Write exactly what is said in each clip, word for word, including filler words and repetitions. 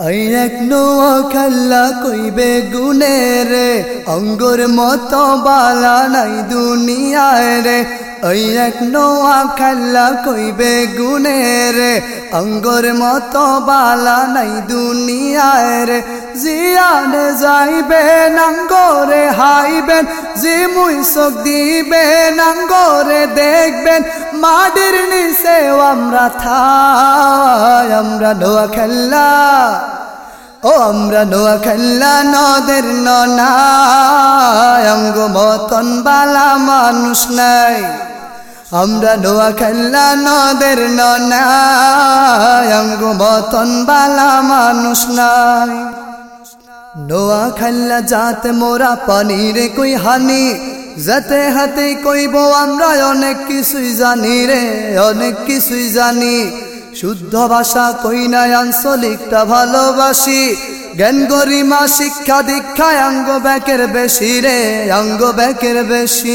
এই এক নোয়া খেলা কইবে গুনে রে, অঙ্গুর মতো বালা নাই দুনিয়ায় রে। এই এক নোয়া খেলা কইবে গুনে রে, অঙ্গুর মতো বালা নাই দুনিয়ায় রে। জিয়ানে যাইবেন আঙ্গরে হাইবেন, জি মুই চোখ দিবেন আঙ্গরে দেখবেন। মাটির নিচেও আমরা থাই, আমরা নোয়া খেলা ও আমরা নোয়া খেলা নদের ননায়, অঙ্গ মতন বালা মানুষ নাই। আমরা নোয়া খেলা নদের ননায়, অঙ্গ মতন বালা মানুষ নাই। নোয়া খেলা যাতে মোরা পানির কই হানি, যাতে হাতে কইব আমরা অনেক কিছুই জানি রে, অনেক কিছুই জানি। শুদ্ধ ভাষা কই নাই আঞ্চলিকটা ভালোবাসি, জ্ঞান গরিমা শিক্ষা দীক্ষায় অঙ্গ ব্যাকের বেশি রে, অঙ্গ ব্যাকের বেশি।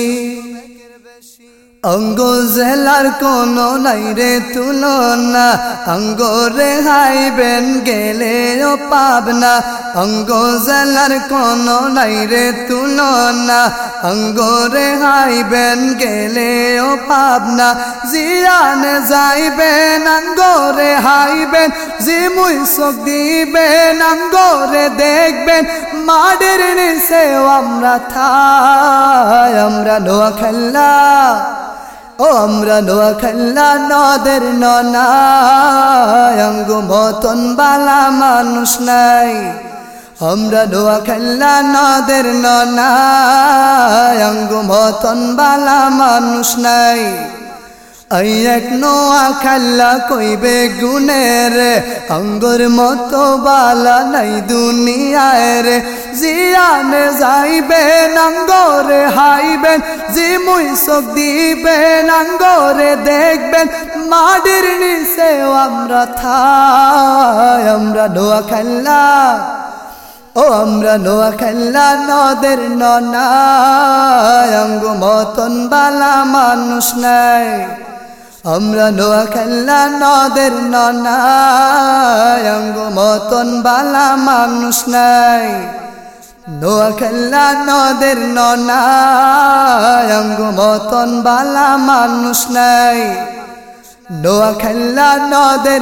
অঙ্গ জেলার কোনো নাই রে তুলনা, অঙ্গ রে হাইবেন গেলেও পাবনা। অঙ্গ জেলার কোনো নাই রে তুলনা, অঙ্গ রে হাইবেন গেলেও পাবনা। জিয়ানে যাইবেন অঙ্গ রে হাইবেন, জি মুই চোখ দিবেন অঙ্গ রে দেখবেন। মাটির নিচেও আমরা থাই, আমরা নোয়া খেলা ও আমরা নোয়া খেলা নদের ননায়, অঙ্গ মতন বালা মানুষ নাই। আমরা নোয়া খেলা নদের ননায়, অঙ্গ মতন বালা মানুষ নাই। এই এক নোয়া খেলা কইবে গুনে রে, অঙ্গর মতো বালা নাই দুনিয়ায় রে। জিয়ানে যাইবেন অঙ্গরে হাইবেন, জি মুই চোখ দিবেন অঙ্গরে দেখবেন। মাটির নিচেও আমরা থাই, আমরা নোয়া খেলা ও আমরা নোয়া খেলা নদের ননায়, অঙ্গ মতন বালা মানুষ নাই। আমরা নোয়া খেলা নদের ননায়, অঙ্গ মতন বালা মানুষ নাই। নোয়া খেলা নদের ননায়, অঙ্গ মতন বালা মানুষ নাই। নোয়া খেলা নদের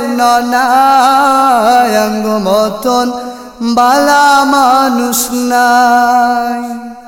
ননায়, অঙ্গ মতন বালা মানুষ নাই।